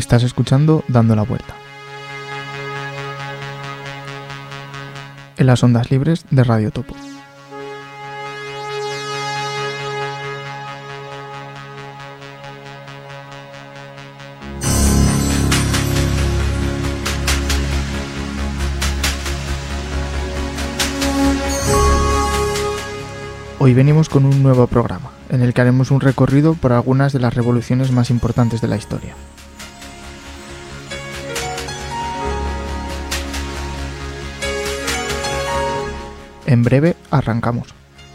Estás escuchando Dando la Vuelta. En las ondas libres de Radio Topo. Hoy venimos con un nuevo programa, en el que haremos un recorrido por algunas de las revoluciones más importantes de la historia. En breve, arrancamos.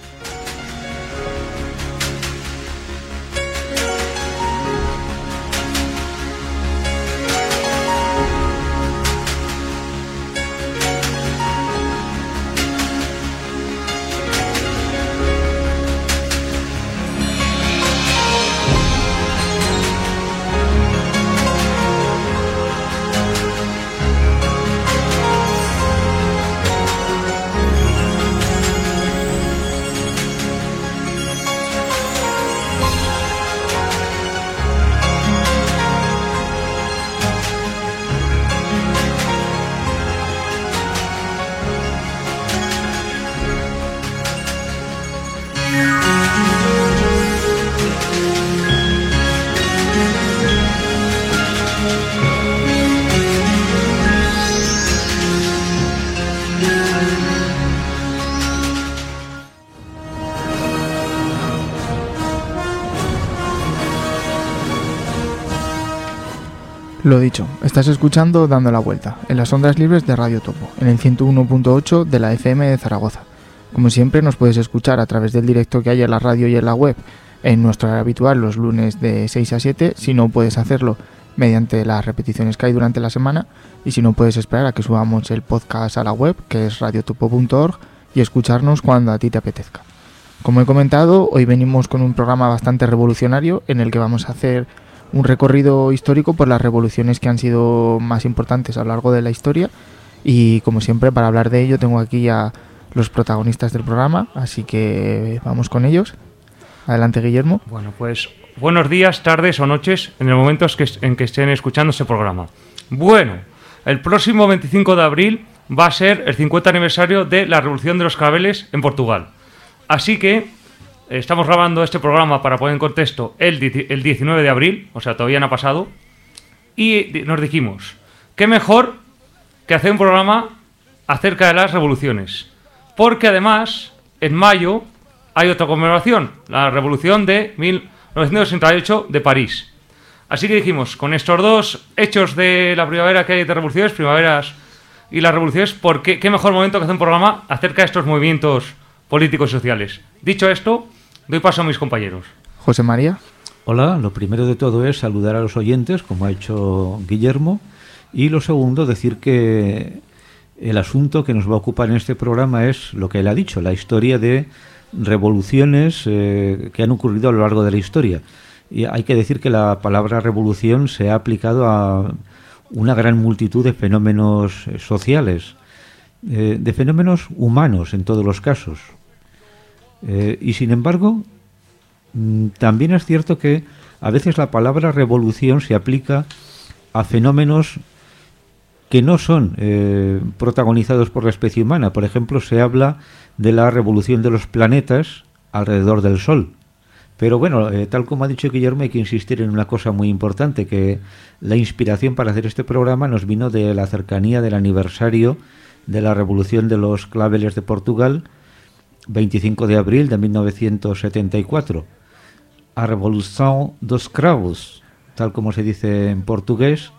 Lo dicho, estás escuchando Dando la Vuelta, en las ondas libres de Radio Topo, en el 101.8 de la FM de Zaragoza. Como siempre, nos puedes escuchar a través del directo que hay en la radio y en la web, en nuestro horario habitual los lunes de 6 a 7, si no puedes hacerlo mediante las repeticiones que hay durante la semana, y si no puedes esperar a que subamos el podcast a la web, que es radiotopo.org, y escucharnos cuando a ti te apetezca. Como he comentado, hoy venimos con un programa bastante revolucionario en el que vamos a hacer un recorrido histórico por las revoluciones que han sido más importantes a lo largo de la historia, y como siempre, para hablar de ello tengo aquí a los protagonistas del programa, así que vamos con ellos. Adelante, Guillermo. Bueno, pues buenos días, tardes o noches en el momento en que estén escuchando este programa. Bueno, el próximo 25 de abril va a ser el 50 aniversario de la Revolución de los Claveles en Portugal. Así que estamos grabando este programa para poner en contexto el 19 de abril, o sea, todavía no ha pasado, y nos dijimos, ¿qué mejor que hacer un programa acerca de las revoluciones? Porque además, en mayo hay otra conmemoración, la Revolución de 1968 de París. Así que dijimos, con estos dos hechos de la primavera que hay de revoluciones, primaveras y las revoluciones, ¿qué mejor momento que hacer un programa acerca de estos movimientos políticos y sociales? Dicho esto, doy paso a mis compañeros. José María. Hola, lo primero de todo es saludar a los oyentes, como ha hecho Guillermo, y lo segundo, decir que el asunto que nos va a ocupar en este programa es lo que él ha dicho, la historia de revoluciones que han ocurrido a lo largo de la historia. Y hay que decir que la palabra revolución se ha aplicado a una gran multitud de fenómenos sociales, de fenómenos humanos en todos los casos. Y sin embargo, también es cierto que a veces la palabra revolución se aplica a fenómenos que no son protagonizados por la especie humana. Por ejemplo, se habla de la revolución de los planetas alrededor del Sol. Pero bueno, tal como ha dicho Guillermo, hay que insistir en una cosa muy importante, que la inspiración para hacer este programa nos vino de la cercanía del aniversario de la Revolución de los Claveles de Portugal, 25 de abril de 1974. A Revolução dos Cravos, tal como se dice en portugués.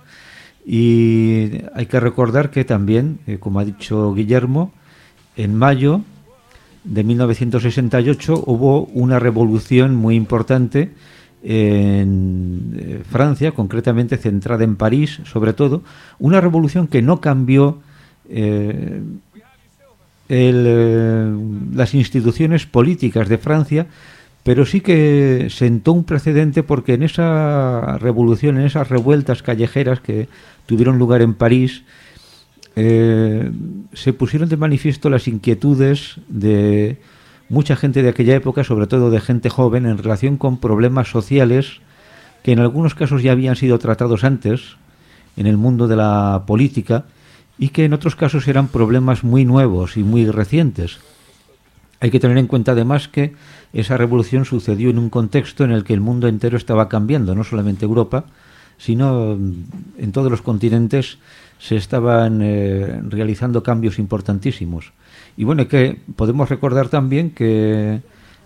Y hay que recordar que también, como ha dicho Guillermo, en mayo de 1968 hubo una revolución muy importante en Francia, concretamente centrada en París, sobre todo, una revolución que no cambió las instituciones políticas de Francia, pero sí que sentó un precedente, porque en esa revolución, en esas revueltas callejeras que tuvieron lugar en París, se pusieron de manifiesto las inquietudes de mucha gente de aquella época, sobre todo de gente joven, en relación con problemas sociales que en algunos casos ya habían sido tratados antes, en el mundo de la política y que en otros casos eran problemas muy nuevos y muy recientes. Hay que tener en cuenta además que esa revolución sucedió en un contexto en el que el mundo entero estaba cambiando, no solamente Europa, sino en todos los continentes se estaban realizando cambios importantísimos. Y bueno, que podemos recordar también que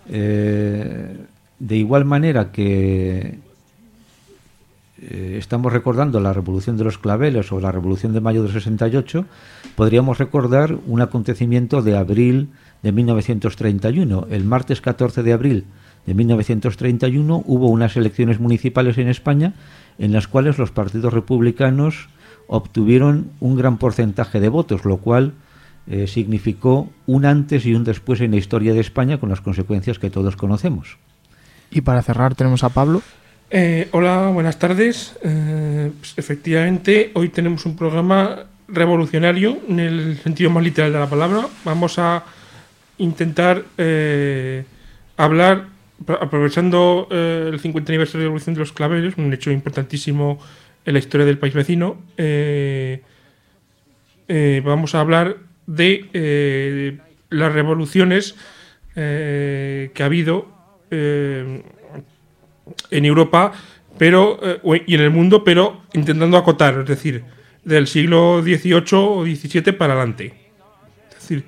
de igual manera que estamos recordando la Revolución de los Claveles o la Revolución de Mayo del 68, podríamos recordar un acontecimiento de abril de 1931. El martes 14 de abril de 1931 hubo unas elecciones municipales en España en las cuales los partidos republicanos obtuvieron un gran porcentaje de votos, lo cual significó un antes y un después en la historia de España, con las consecuencias que todos conocemos. Y para cerrar tenemos a Pablo. Hola, buenas tardes. Pues efectivamente, hoy tenemos un programa revolucionario en el sentido más literal de la palabra. Vamos a intentar hablar, aprovechando el 50 aniversario de la Revolución de los Claveles, un hecho importantísimo en la historia del país vecino. Vamos a hablar de las revoluciones que ha habido en Europa y en el mundo, pero intentando acotar, es decir, del siglo XVIII o XVII para adelante. Es decir,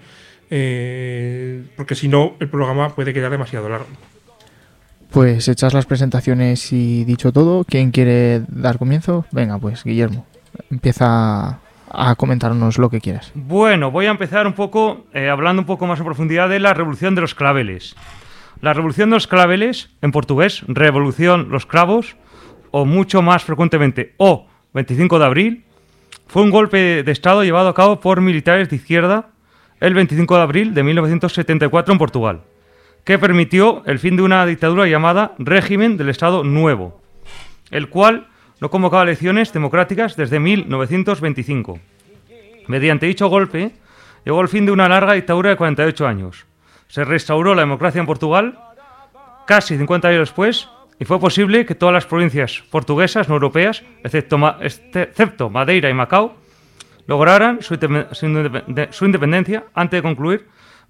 porque si no, el programa puede quedar demasiado largo. Pues hechas las presentaciones y dicho todo, ¿quién quiere dar comienzo? Venga, pues Guillermo, empieza a comentarnos lo que quieras. Bueno, voy a empezar un poco hablando un poco más en profundidad de la Revolución de los Claveles. La Revolución de los Claveles, en portugués, Revolución los Cravos, o mucho más frecuentemente, o 25 de abril, fue un golpe de Estado llevado a cabo por militares de izquierda el 25 de abril de 1974 en Portugal, que permitió el fin de una dictadura llamada Régimen del Estado Nuevo, el cual no convocaba elecciones democráticas desde 1925. Mediante dicho golpe, llegó el fin de una larga dictadura de 48 años. Se restauró la democracia en Portugal casi 50 años después y fue posible que todas las provincias portuguesas no europeas, excepto Madeira y Macao, lograran su independencia antes de concluir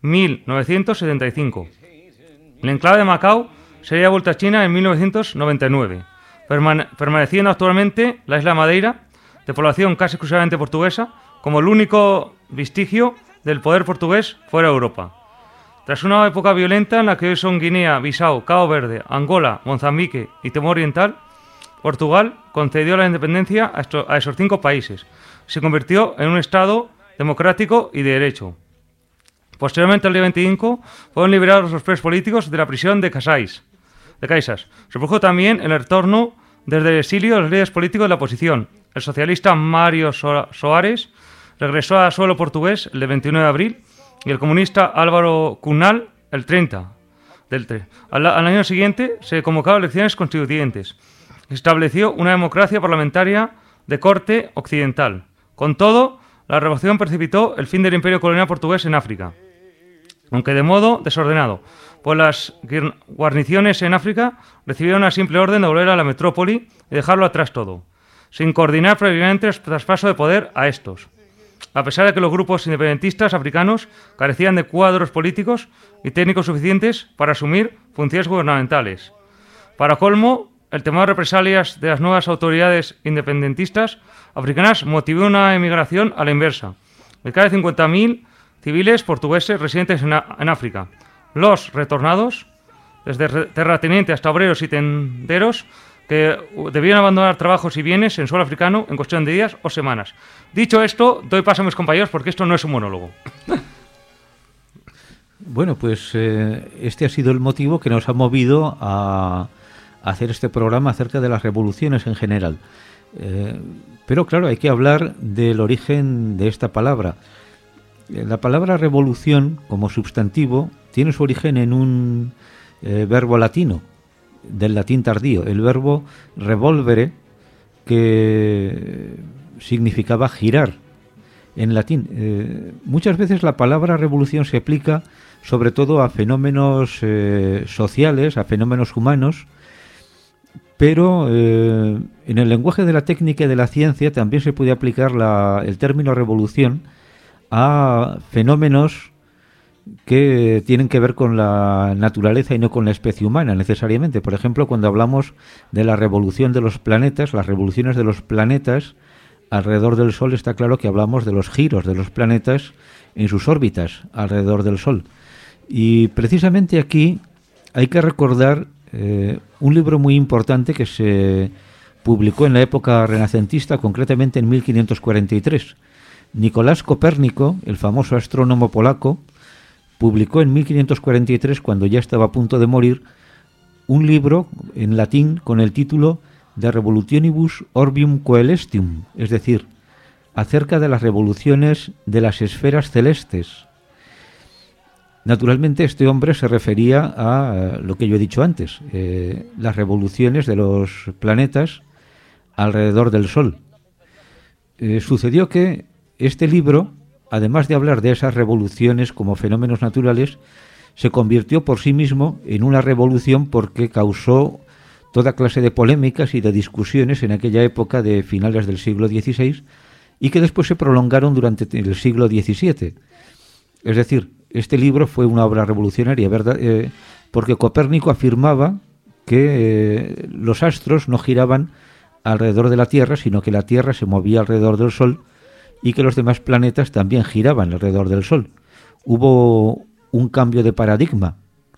1975. El enclave de Macao sería vuelta a China en 1999, permaneciendo actualmente la isla Madeira, de población casi exclusivamente portuguesa, como el único vestigio del poder portugués fuera de Europa. Tras una época violenta en la que hoy son Guinea, Bissau, Cabo Verde, Angola, Mozambique y Timor Oriental, Portugal concedió la independencia a esos 5 países. Se convirtió en un Estado democrático y de derecho. Posteriormente, el día 25, fueron liberados los presos políticos de la prisión de Casais. Se produjo también el retorno desde el exilio de los líderes políticos de la oposición. El socialista Mário Soares regresó a suelo portugués el 29 de abril y el comunista Álvaro Cunhal el 30 del 3. Al año siguiente se convocaron elecciones constituyentes. Se estableció una democracia parlamentaria de corte occidental. Con todo, la revolución precipitó el fin del imperio colonial portugués en África, aunque de modo desordenado, pues las guarniciones en África recibieron una simple orden de volver a la metrópoli y dejarlo atrás todo, sin coordinar previamente el traspaso de poder a estos. A pesar de que los grupos independentistas africanos carecían de cuadros políticos y técnicos suficientes para asumir funciones gubernamentales. Para colmo, el temor de represalias de las nuevas autoridades independentistas africanas motivó una emigración a la inversa, de casi 50.000 civiles portugueses residentes en África. Los retornados, desde terratenientes hasta obreros y tenderos, que debían abandonar trabajos y bienes en suelo africano en cuestión de días o semanas. Dicho esto, doy paso a mis compañeros porque esto no es un monólogo. Bueno, pues este ha sido el motivo que nos ha movido a hacer este programa acerca de las revoluciones en general. Pero claro, hay que hablar del origen de esta palabra. La palabra revolución, como sustantivo, tiene su origen en un verbo latino, del latín tardío, el verbo revolvere, que significaba girar en latín. Muchas veces la palabra revolución se aplica sobre todo a fenómenos sociales, a fenómenos humanos, pero en el lenguaje de la técnica y de la ciencia también se puede aplicar el término revolución a fenómenos que tienen que ver con la naturaleza y no con la especie humana necesariamente. Por ejemplo, cuando hablamos de la revolución de los planetas, las revoluciones de los planetas alrededor del Sol, está claro que hablamos de los giros de los planetas en sus órbitas alrededor del Sol. Y precisamente aquí hay que recordar un libro muy importante que se publicó en la época renacentista, concretamente en 1543. Nicolás Copérnico, el famoso astrónomo polaco, publicó en 1543, cuando ya estaba a punto de morir, un libro en latín con el título De Revolutionibus Orbium Coelestium, es decir, acerca de las revoluciones de las esferas celestes. Naturalmente, este hombre se refería a lo que yo he dicho antes, las revoluciones de los planetas alrededor del Sol. Sucedió que este libro, además de hablar de esas revoluciones como fenómenos naturales, se convirtió por sí mismo en una revolución porque causó toda clase de polémicas y de discusiones en aquella época de finales del siglo XVI y que después se prolongaron durante el siglo XVII. Es decir, este libro fue una obra revolucionaria, ¿verdad? Porque Copérnico afirmaba que los astros no giraban alrededor de la Tierra, sino que la Tierra se movía alrededor del Sol y que los demás planetas también giraban alrededor del Sol. Hubo un cambio de paradigma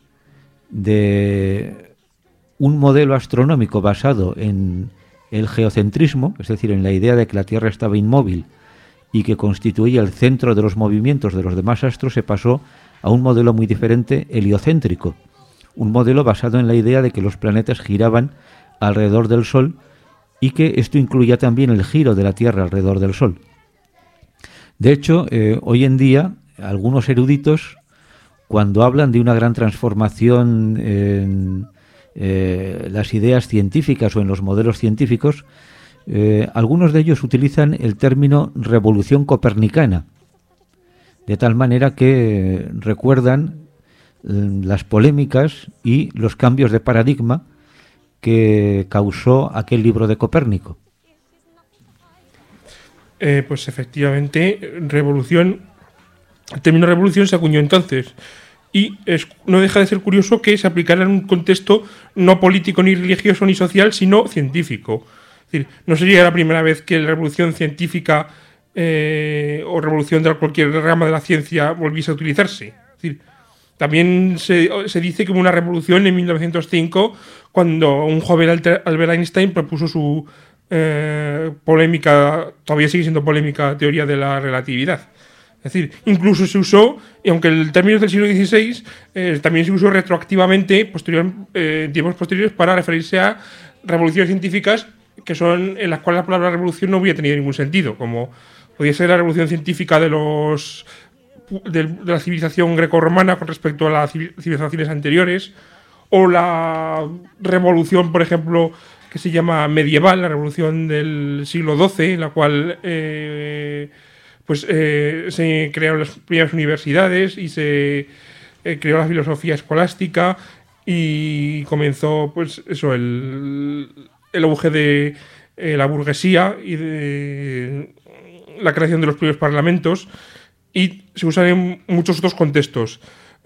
de un modelo astronómico basado en el geocentrismo, es decir, en la idea de que la Tierra estaba inmóvil y que constituía el centro de los movimientos de los demás astros, se pasó a un modelo muy diferente, heliocéntrico, un modelo basado en la idea de que los planetas giraban alrededor del Sol y que esto incluía también el giro de la Tierra alrededor del Sol. De hecho, hoy en día, algunos eruditos, cuando hablan de una gran transformación en las ideas científicas o en los modelos científicos, algunos de ellos utilizan el término revolución copernicana, de tal manera que recuerdan las polémicas y los cambios de paradigma que causó aquel libro de Copérnico. Pues efectivamente, el término revolución se acuñó entonces y no deja de ser curioso que se aplicara en un contexto no político, ni religioso, ni social, sino científico. Es decir, no sería la primera vez que la revolución científica o revolución de cualquier rama de la ciencia volviese a utilizarse. Es decir, también se dice que hubo una revolución en 1905 cuando un joven Albert Einstein propuso su polémica, todavía sigue siendo polémica, teoría de la relatividad. Es decir, incluso se usó, y aunque el término es del siglo XVI, también se usó retroactivamente en tiempos posteriores para referirse a revoluciones científicas que son en las cuales la palabra revolución no hubiera tenido ningún sentido, como podía ser la revolución científica de la civilización grecorromana con respecto a las civilizaciones anteriores, o la revolución, por ejemplo, que se llama medieval, la revolución del siglo XII, en la cual se crearon las primeras universidades y se creó la filosofía escolástica y comenzó pues eso el auge de la burguesía y de la creación de los primeros parlamentos, y se usan en muchos otros contextos.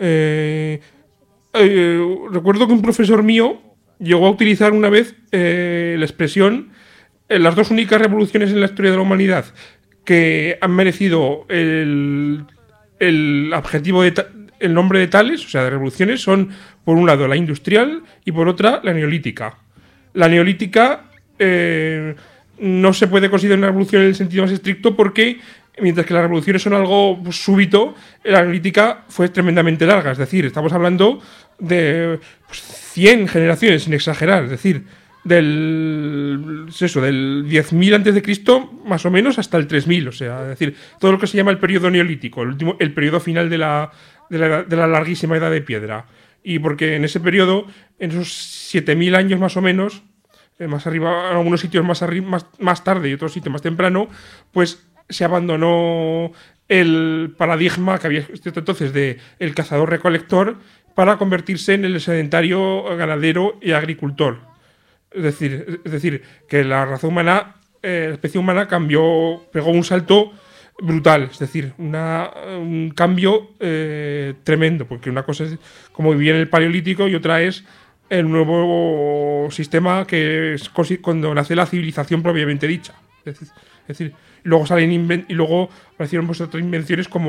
Recuerdo que un profesor mío llegó a utilizar una vez la expresión las dos únicas revoluciones en la historia de la humanidad que han merecido el adjetivo el nombre de tales, o sea, de revoluciones, son por un lado la industrial y por otra la neolítica. La neolítica no se puede considerar una revolución en el sentido más estricto porque, mientras que las revoluciones son algo súbito, la neolítica fue tremendamente larga. Es decir, estamos hablando de 100 generaciones, sin exagerar. Es decir, del 10.000 antes de Cristo, más o menos, hasta el 3.000. O sea, es decir, todo lo que se llama el periodo neolítico, el periodo final de la larguísima edad de piedra. Y porque en ese periodo, en esos 7.000 años más o menos, más arriba, en algunos sitios más tarde y otros sitios más temprano, pues se abandonó el paradigma que había existido entonces de el cazador-recolector para convertirse en el sedentario ganadero y agricultor. Es decir, que la raza humana, la especie humana pegó un salto brutal, es decir, un cambio tremendo, porque una cosa es como vivía en el Paleolítico y otra es el nuevo sistema que es cuando nace la civilización propiamente dicha. Es decir, luego luego aparecieron otras invenciones como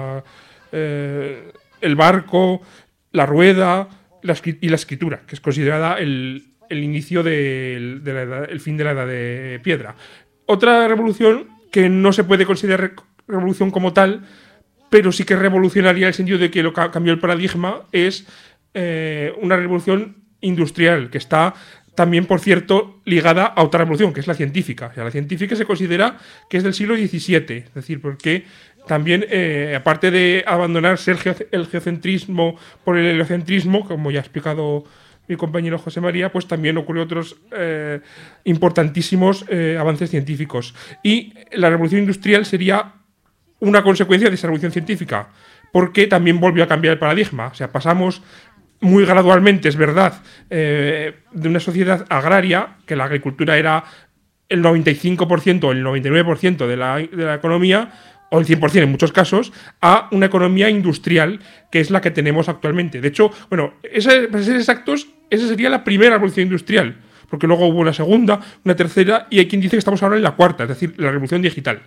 el barco, la rueda y la escritura, que es considerada el inicio el fin de la edad de piedra. Otra revolución que no se puede considerar revolución como tal, pero sí que revolucionaría en el sentido de que lo cambió el paradigma, es una revolución industrial, que está también, por cierto, ligada a otra revolución, que es la científica. O sea, la científica se considera que es del siglo XVII, es decir, porque también, aparte de abandonarse el geocentrismo por el heliocentrismo, como ya ha explicado mi compañero José María, pues también ocurrió otros importantísimos avances científicos. Y la revolución industrial sería una consecuencia de esa revolución científica, porque también volvió a cambiar el paradigma. O sea, pasamos muy gradualmente, es verdad, de una sociedad agraria, que la agricultura era el 95% o el 99% de la economía, o el 100% en muchos casos, a una economía industrial, que es la que tenemos actualmente. De hecho, bueno, para ser exactos, esa sería la primera revolución industrial, porque luego hubo una segunda, una tercera, y hay quien dice que estamos ahora en la cuarta, es decir, la revolución digital.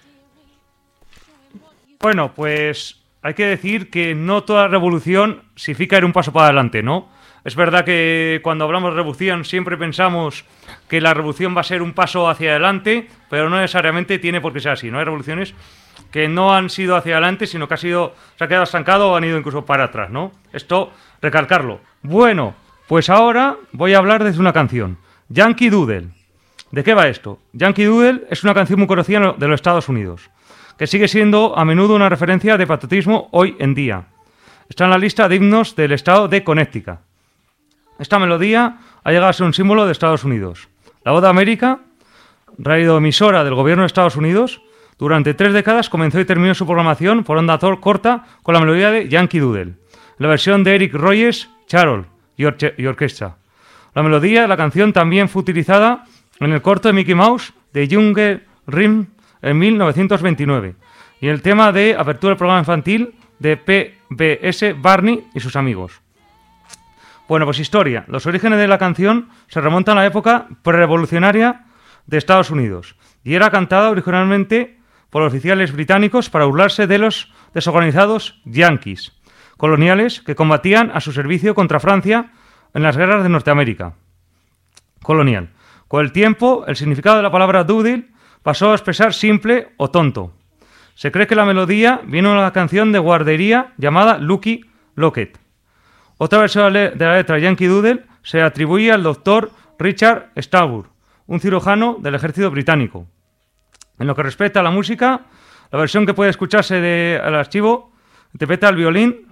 Bueno, pues hay que decir que no toda revolución significa ir un paso para adelante, ¿no? Es verdad que cuando hablamos de revolución siempre pensamos que la revolución va a ser un paso hacia adelante, pero no necesariamente tiene por qué ser así, ¿no? Hay revoluciones que no han sido hacia adelante, sino que se ha quedado estancado o han ido incluso para atrás, ¿no? Esto, recalcarlo. Bueno, pues ahora voy a hablar desde una canción, Yankee Doodle. ¿De qué va esto? Yankee Doodle es una canción muy conocida de los Estados Unidos, que sigue siendo a menudo una referencia de patriotismo hoy en día. Está en la lista de himnos del estado de Connecticut. Esta melodía ha llegado a ser un símbolo de Estados Unidos. La Voz de América, radioemisora del gobierno de Estados Unidos, durante 3 décadas comenzó y terminó su programación por onda corta con la melodía de Yankee Doodle, la versión de Eric Rogers, Charol y orquesta. La melodía de la canción también fue utilizada en el corto de Mickey Mouse de Jungle Rhythm en 1929 y el tema de apertura del programa infantil de PBS Barney y sus amigos. Bueno, pues historia. Los orígenes de la canción se remontan a la época prerevolucionaria de Estados Unidos y era cantada originalmente por oficiales británicos para burlarse de los desorganizados yanquis coloniales que combatían a su servicio contra Francia en las guerras de Norteamérica colonial. Con el tiempo, el significado de la palabra doodle pasó a expresar simple o tonto. Se cree que la melodía viene de una canción de guardería llamada Lucky Locket. Otra versión de la letra Yankee Doodle se atribuye al doctor Richard Stallworth, un cirujano del ejército británico. En lo que respecta a la música, la versión que puede escucharse del archivo interpreta el violín.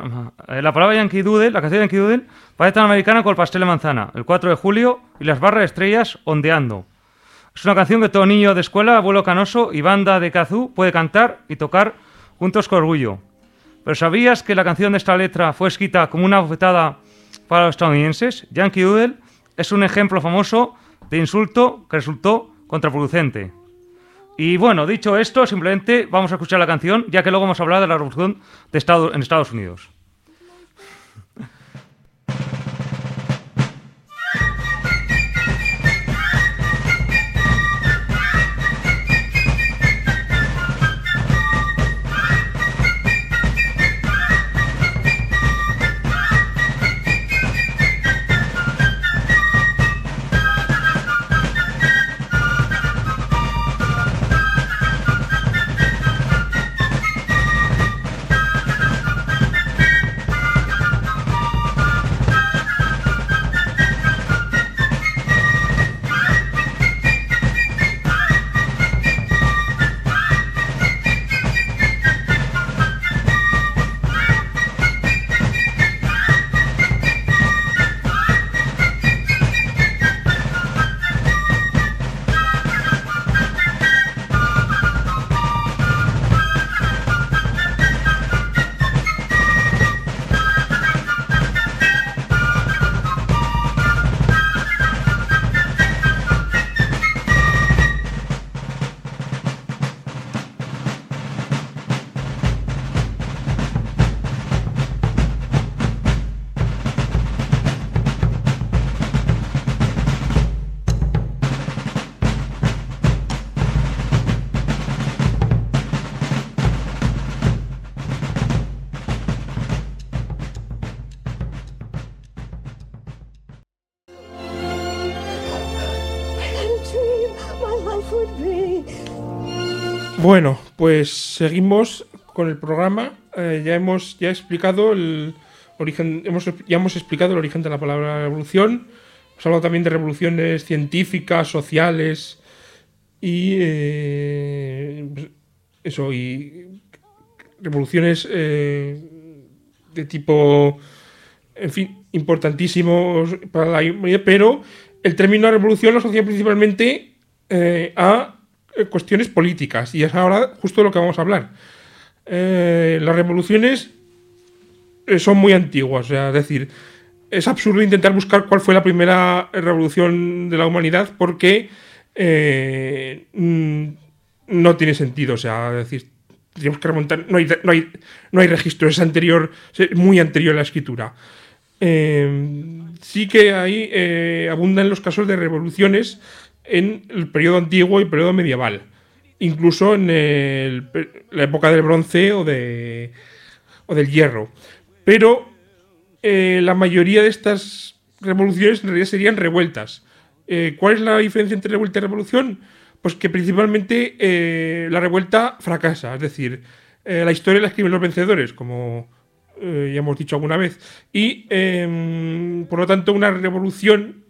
La palabra Yankee Doodle, la canción Yankee Doodle, parece tan americana con el pastel de manzana, el 4 de julio y las barras de estrellas ondeando. Es una canción que todo niño de escuela, abuelo canoso y banda de kazoo puede cantar y tocar juntos con orgullo. ¿Pero sabías que la canción de esta letra fue escrita como una bofetada para los estadounidenses? Yankee Doodle es un ejemplo famoso de insulto que resultó contraproducente. Y bueno, dicho esto, simplemente vamos a escuchar la canción, ya que luego vamos a hablar de la revolución en Estados Unidos. Bueno, pues seguimos con el programa. Ya hemos explicado el origen, hemos explicado el origen de la palabra revolución. Hemos hablado también de revoluciones científicas, sociales y y revoluciones de tipo, en fin, importantísimos para la humanidad, pero el término revolución lo asocia principalmente a cuestiones políticas, y es ahora justo de lo que vamos a hablar. Las revoluciones son muy antiguas, o sea, es decir, es absurdo intentar buscar cuál fue la primera revolución de la humanidad porque no tiene sentido, o sea, es decir, tenemos que remontar, no hay registro, es muy anterior a la escritura. Sí que ahí abundan los casos de revoluciones en el periodo antiguo y el periodo medieval, incluso en la época del bronce o del hierro. Pero la mayoría de estas revoluciones en realidad serían revueltas. ¿Cuál es la diferencia entre revuelta y revolución? Pues que principalmente la revuelta fracasa, es decir, la historia la escriben los vencedores, como ya hemos dicho alguna vez, y por lo tanto una revolución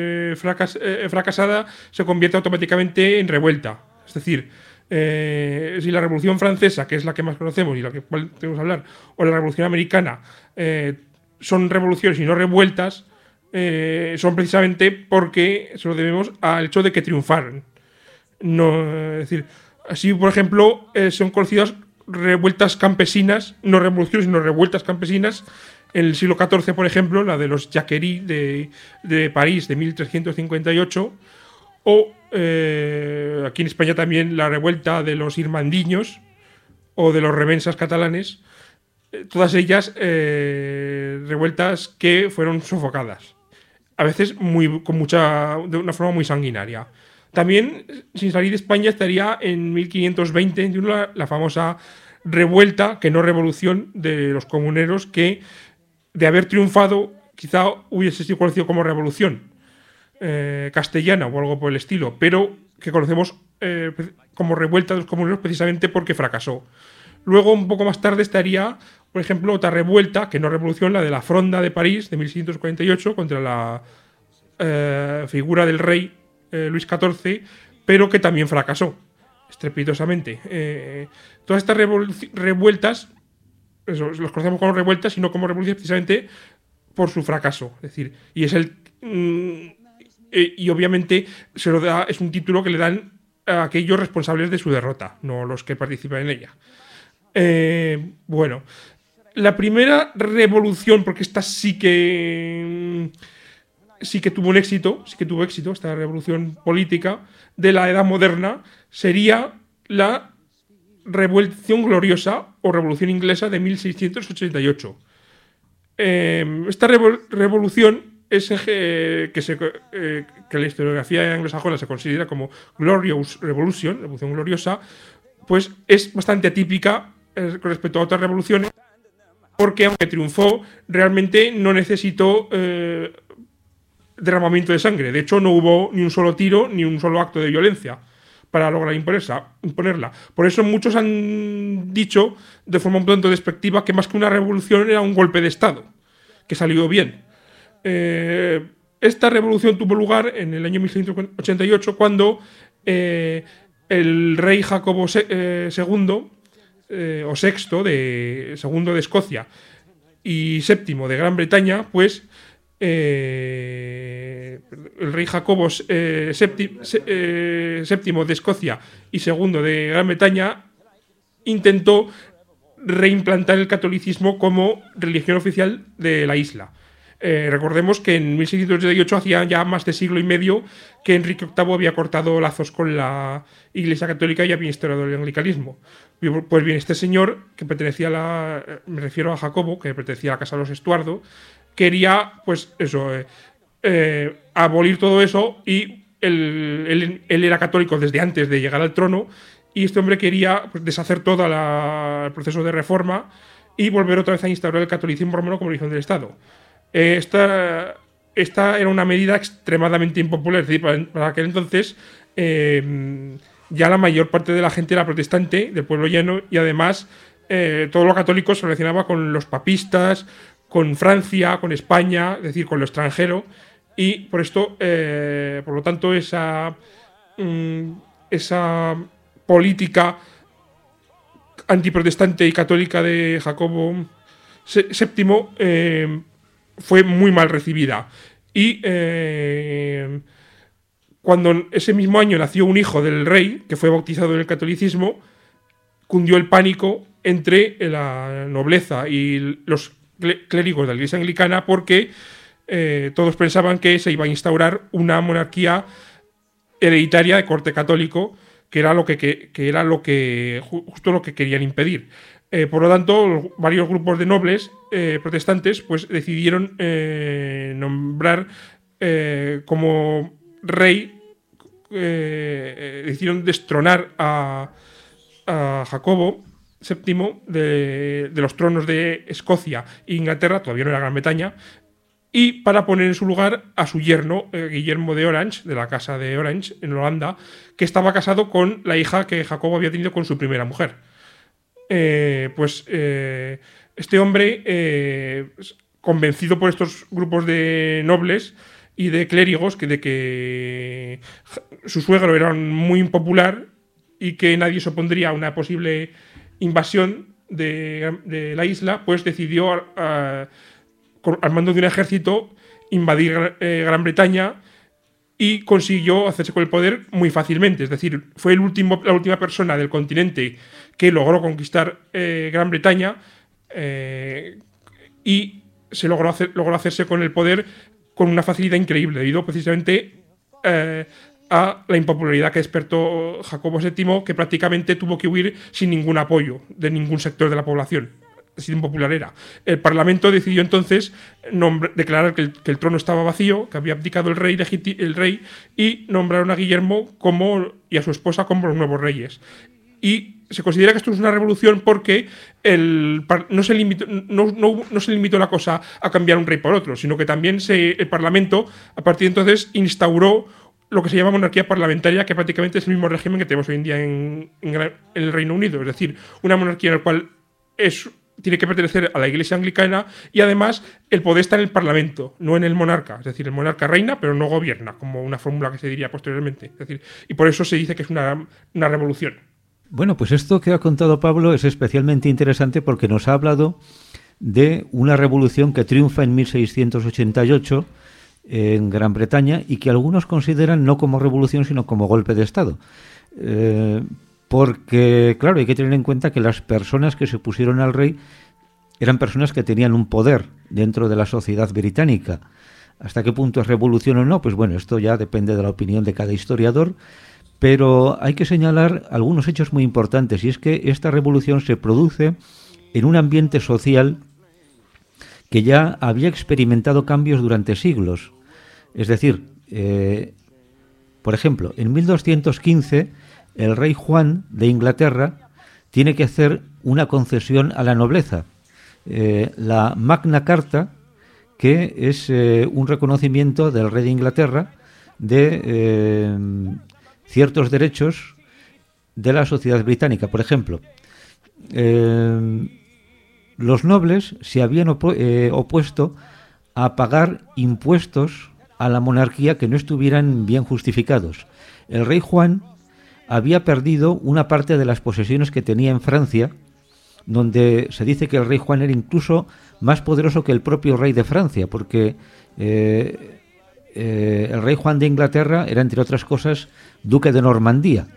fracasada se convierte automáticamente en revuelta. Es decir, si la Revolución Francesa, que es la que más conocemos y la que tenemos que hablar, o la Revolución Americana son revoluciones y no revueltas, son precisamente porque se lo debemos al hecho de que triunfaron. No, es decir, así por ejemplo son conocidas revueltas campesinas, no revoluciones sino revueltas campesinas. En el siglo XIV, por ejemplo, la de los Jacquerie de París de 1358, o aquí en España también la revuelta de los irmandiños o de los remensas catalanes, todas ellas revueltas que fueron sofocadas, a veces de una forma muy sanguinaria. También, sin salir de España, estaría en 1520 la famosa revuelta, que no revolución, de los comuneros, que de haber triunfado quizá hubiese sido conocido como revolución castellana o algo por el estilo, pero que conocemos como revuelta de los comuneros precisamente porque fracasó. Luego, un poco más tarde, estaría, por ejemplo, otra revuelta, que no revolución, la de la Fronda de París de 1648 contra la figura del rey Luis XIV, pero que también fracasó estrepitosamente. Todas estas revueltas, los conocemos como revueltas y no como revoluciones precisamente por su fracaso. Es decir, y es y obviamente es un título que le dan a aquellos responsables de su derrota, no los que participan en ella. Bueno, la primera revolución, porque esta sí que tuvo éxito, esta revolución política de la Edad Moderna, sería la Revolución Gloriosa o Revolución Inglesa de 1688. Esta revolución es que la historiografía anglosajona se considera como Glorious Revolution, Revolución Gloriosa, pues es bastante atípica con respecto a otras revoluciones, porque aunque triunfó, realmente no necesitó derramamiento de sangre. De hecho, no hubo ni un solo tiro ni un solo acto de violencia para lograr imponerla. Por eso muchos han dicho de forma un tanto despectiva que más que una revolución era un golpe de Estado, que salió bien. Esta revolución tuvo lugar en el año 1688 cuando el rey Jacobo II o sexto segundo de Escocia y séptimo de Gran Bretaña, pues el rey Jacobo séptimo de Escocia y segundo de Gran Bretaña intentó reimplantar el catolicismo como religión oficial de la isla. Recordemos que en 1688 hacía ya más de siglo y medio que Enrique VIII había cortado lazos con la Iglesia Católica y había instaurado el anglicanismo. Pues bien, este señor, que pertenecía me refiero a Jacobo, que pertenecía a la casa de los Estuardo, quería, pues eso, abolir todo eso, y él era católico desde antes de llegar al trono, y este hombre quería, pues, deshacer todo el proceso de reforma y volver otra vez a instaurar el catolicismo romano como religión del Estado. Esta era una medida extremadamente impopular. Es decir, para aquel entonces ya la mayor parte de la gente era protestante, del pueblo llano, y además todo lo católico se relacionaba con los papistas, con Francia, con España, es decir, con lo extranjero, y por esto, por lo tanto, esa política antiprotestante y católica de Jacobo VII fue muy mal recibida. Y cuando ese mismo año nació un hijo del rey, que fue bautizado en el catolicismo, cundió el pánico entre la nobleza y los clérigos de la Iglesia anglicana, porque todos pensaban que se iba a instaurar una monarquía hereditaria de corte católico, que era justo lo que querían impedir. Por lo tanto, varios grupos de nobles protestantes pues decidieron nombrar como rey, decidieron destronar a Jacobo VII de los tronos de Escocia e Inglaterra, todavía no era Gran Bretaña, y para poner en su lugar a su yerno, Guillermo de Orange, de la casa de Orange, en Holanda, que estaba casado con la hija que Jacobo había tenido con su primera mujer. Este hombre, convencido por estos grupos de nobles y de clérigos de que su suegro era muy impopular y que nadie se opondría a una posible invasión de la isla, pues decidió, al mando de un ejército, invadir Gran Bretaña y consiguió hacerse con el poder muy fácilmente. Es decir, fue la última persona del continente que logró conquistar Gran Bretaña y se logró hacerse con el poder con una facilidad increíble, debido precisamente a la impopularidad que despertó Jacobo VII, que prácticamente tuvo que huir sin ningún apoyo de ningún sector de la población. Así de impopular era. El Parlamento decidió entonces declarar que el trono estaba vacío, que había abdicado el rey, y nombraron a Guillermo y a su esposa como los nuevos reyes. Y se considera que esto es una revolución porque no se limitó la cosa a cambiar un rey por otro, sino que también el Parlamento, a partir de entonces, instauró lo que se llama monarquía parlamentaria, que prácticamente es el mismo régimen que tenemos hoy en día en el Reino Unido. Es decir, una monarquía en la cual tiene que pertenecer a la Iglesia anglicana y además el poder está en el Parlamento, no en el monarca. Es decir, el monarca reina pero no gobierna, como una fórmula que se diría posteriormente. Es decir, y por eso se dice que es una revolución. Bueno, pues esto que ha contado Pablo es especialmente interesante porque nos ha hablado de una revolución que triunfa en 1688 en Gran Bretaña y que algunos consideran no como revolución sino como golpe de Estado. Porque, claro, hay que tener en cuenta que las personas que se pusieron al rey eran personas que tenían un poder dentro de la sociedad británica. ¿Hasta qué punto es revolución o no? Pues bueno, esto ya depende de la opinión de cada historiador, pero hay que señalar algunos hechos muy importantes, y es que esta revolución se produce en un ambiente social que ya había experimentado cambios durante siglos. Es decir, por ejemplo, en 1215 el rey Juan de Inglaterra tiene que hacer una concesión a la nobleza. La Magna Carta, que es un reconocimiento del rey de Inglaterra de ciertos derechos de la sociedad británica. Por ejemplo, los nobles se habían opuesto a pagar impuestos a la monarquía que no estuvieran bien justificados. El rey Juan había perdido una parte de las posesiones que tenía en Francia, donde se dice que el rey Juan era incluso más poderoso que el propio rey de Francia, porque el rey Juan de Inglaterra era, entre otras cosas, duque de Normandía.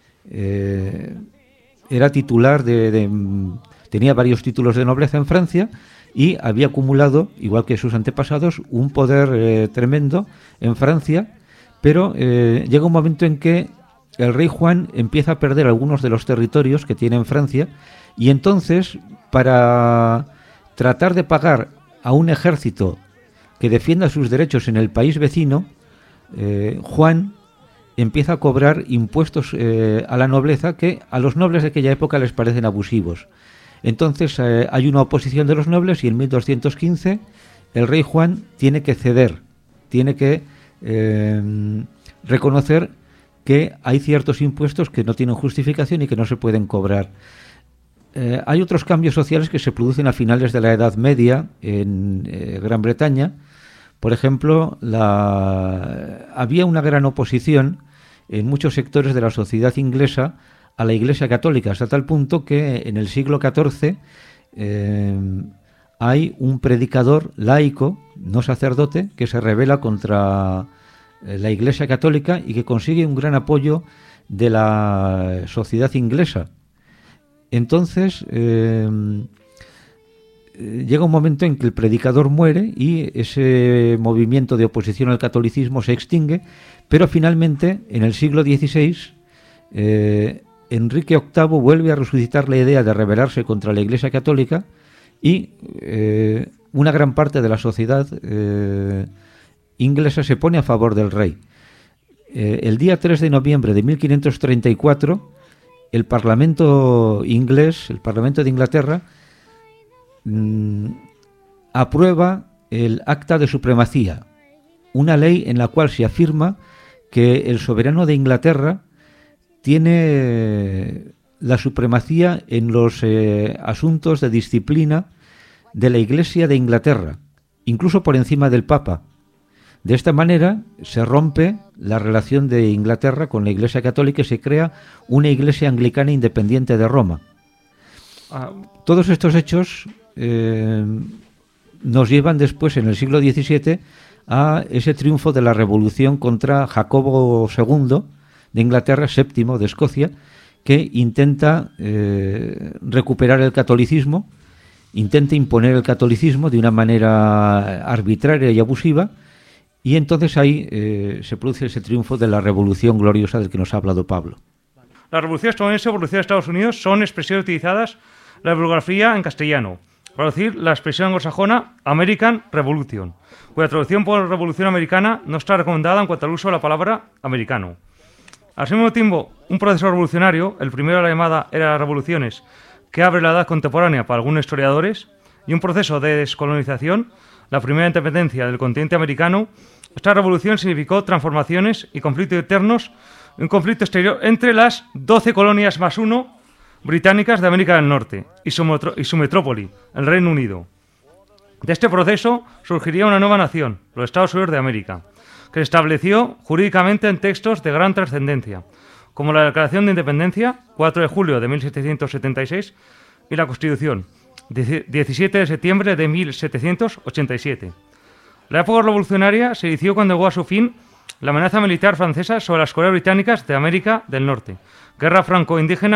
Era titular tenía varios títulos de nobleza en Francia y había acumulado, igual que sus antepasados, un poder tremendo en Francia, pero llega un momento en que el rey Juan empieza a perder algunos de los territorios que tiene en Francia, y entonces, para tratar de pagar a un ejército que defienda sus derechos en el país vecino, Juan empieza a cobrar impuestos a la nobleza que a los nobles de aquella época les parecen abusivos. Entonces hay una oposición de los nobles y en 1215 el rey Juan tiene que ceder, tiene que reconocer que hay ciertos impuestos que no tienen justificación y que no se pueden cobrar. Hay otros cambios sociales que se producen a finales de la Edad Media en Gran Bretaña. Por ejemplo, había una gran oposición en muchos sectores de la sociedad inglesa a la Iglesia Católica, hasta tal punto que en el siglo XIV hay un predicador laico, no sacerdote, que se rebela contra la Iglesia Católica y que consigue un gran apoyo de la sociedad inglesa. Entonces llega un momento en que el predicador muere y ese movimiento de oposición al catolicismo se extingue, pero finalmente en el siglo XVI Enrique VIII vuelve a resucitar la idea de rebelarse contra la Iglesia Católica y una gran parte de la sociedad inglesa se pone a favor del rey. El día 3 de noviembre de 1534, el Parlamento inglés, el Parlamento de Inglaterra, aprueba el Acta de Supremacía, una ley en la cual se afirma que el soberano de Inglaterra tiene la supremacía en los asuntos de disciplina de la Iglesia de Inglaterra, incluso por encima del Papa. De esta manera se rompe la relación de Inglaterra con la Iglesia Católica y se crea una Iglesia anglicana independiente de Roma. Todos estos hechos nos llevan después, en el siglo XVII, a ese triunfo de la revolución contra Jacobo II de Inglaterra, VII de Escocia, que intenta recuperar el catolicismo, intenta imponer el catolicismo de una manera arbitraria y abusiva. Y entonces ahí se produce ese triunfo de la revolución gloriosa del que nos ha hablado Pablo. La revolución estadounidense y la revolución de Estados Unidos son expresiones utilizadas en la bibliografía en castellano, para decir la expresión anglosajona American Revolution, cuya traducción por revolución americana no está recomendada en cuanto al uso de la palabra americano. Al mismo tiempo, un proceso revolucionario, el primero de la llamada era de las revoluciones, que abre la edad contemporánea para algunos historiadores, y un proceso de descolonización, la primera independencia del continente americano. Esta revolución significó transformaciones y conflictos eternos, un conflicto exterior entre las 12 colonias más uno británicas de América del Norte y su metrópoli, el Reino Unido. De este proceso surgiría una nueva nación, los Estados Unidos de América, que se estableció jurídicamente en textos de gran trascendencia, como la Declaración de Independencia, 4 de julio de 1776, y la Constitución, 17 de septiembre de 1787. La época revolucionaria se inició cuando llegó a su fin la amenaza militar francesa sobre las colonias británicas de América del Norte. Guerra franco-indígena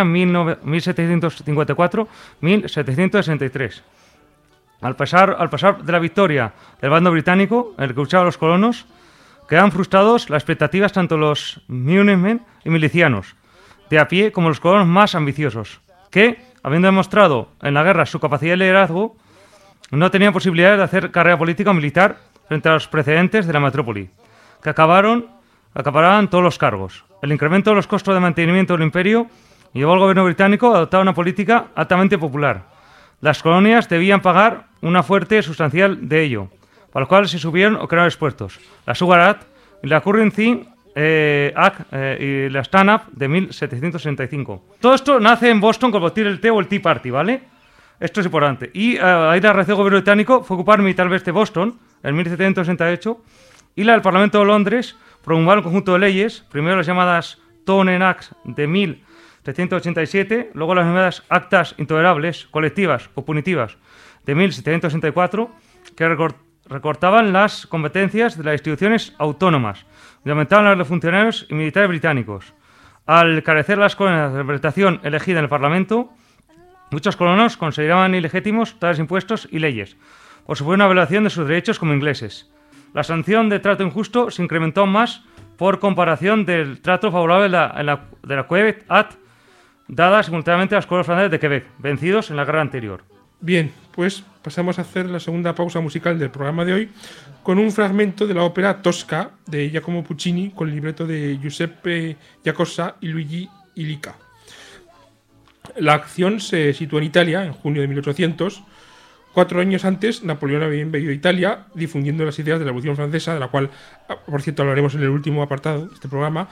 1754-1763. Al pasar de la victoria del bando británico, en el que luchaban los colonos, quedan frustrados las expectativas tanto los Minutemen y milicianos, de a pie como los colonos más ambiciosos, que, habiendo demostrado en la guerra su capacidad de liderazgo, no tenían posibilidades de hacer carrera política o militar frente a los precedentes de la metrópoli, que acaparaban todos los cargos. El incremento de los costos de mantenimiento del imperio llevó al gobierno británico a adoptar una política altamente popular. Las colonias debían pagar una fuerte sustancial de ello, para lo cual se subieron o crearon expuestos. La Sugar Act y la Currency Act y la Stamp Act de 1765. Todo esto nace en Boston con el Tea o el Tea Party, ¿vale? Esto es importante. Y ahí la reacción del gobierno británico fue ocupar militarmente Boston en 1768 y la del Parlamento de Londres promulgar un conjunto de leyes, primero las llamadas Tonen Acts de 1787, luego las llamadas Actas Intolerables, colectivas o punitivas de 1764, que recortaban las competencias de las instituciones autónomas y aumentaban las de los funcionarios y militares británicos. Al carecer las colonias de representación elegida en el Parlamento, muchos colonos consideraban ilegítimos tales impuestos y leyes, por suponer una violación de sus derechos como ingleses. La sanción de trato injusto se incrementó aún más por comparación del trato favorable de la Quebec Act dada simultáneamente a los colonias franceses de Quebec, vencidos en la guerra anterior. Bien, pues pasamos a hacer la segunda pausa musical del programa de hoy con un fragmento de la ópera Tosca de Giacomo Puccini con el libreto de Giuseppe Giacosa y Luigi Illica. La acción se sitúa en Italia en junio de 1800. 4 años antes, Napoleón había invadido Italia, difundiendo las ideas de la Revolución Francesa, de la cual, por cierto, hablaremos en el último apartado de este programa,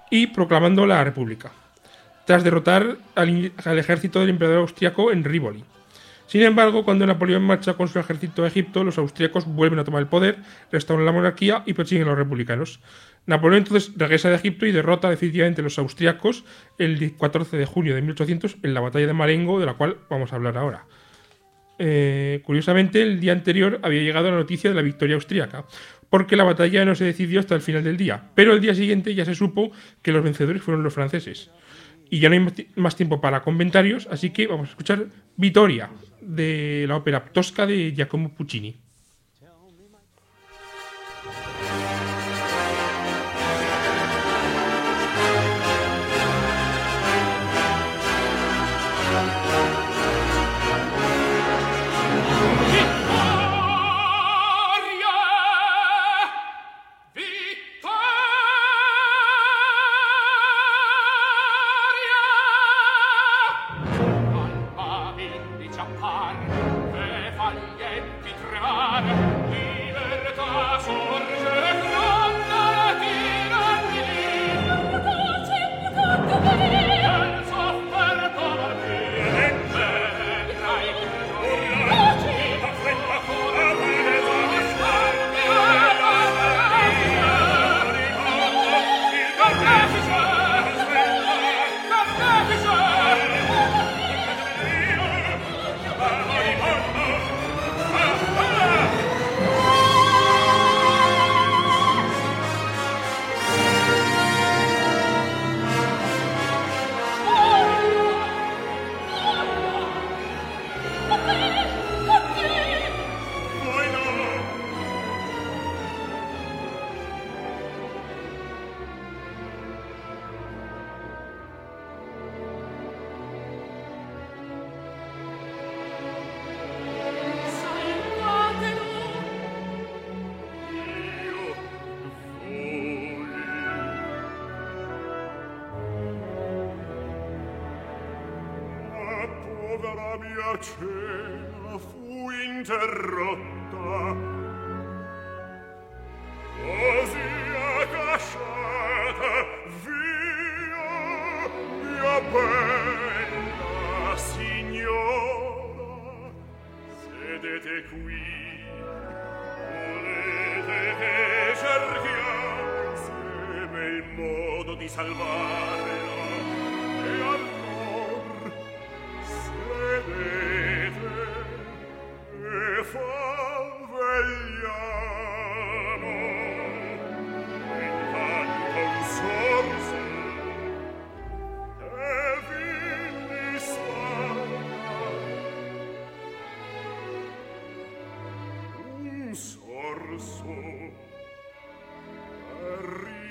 y proclamando la República, tras derrotar al ejército del emperador austriaco en Rívoli. Sin embargo, cuando Napoleón marcha con su ejército a Egipto, los austríacos vuelven a tomar el poder, restauran la monarquía y persiguen a los republicanos. Napoleón entonces regresa de Egipto y derrota definitivamente a los austríacos el 14 de junio de 1800 en la batalla de Marengo, de la cual vamos a hablar ahora. Curiosamente, el día anterior había llegado la noticia de la victoria austríaca, porque la batalla no se decidió hasta el final del día, pero el día siguiente ya se supo que los vencedores fueron los franceses. Y ya no hay más tiempo para comentarios, así que vamos a escuchar Vittoria, de la ópera Tosca de Giacomo Puccini. cena fu interrotta, così accasciata via, mia bella signora, sedete qui, volete che cerchiamo insieme il modo di salvarla, e allora sedete e favvegliamo, intanto un sorso e vi spara, un sorso per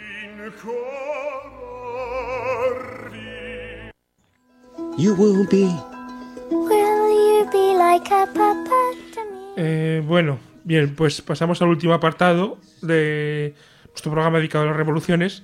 rincorarvi. You will be. Will you be like a papa to me? Bueno, bien, pues pasamos al último apartado de nuestro programa dedicado a las revoluciones.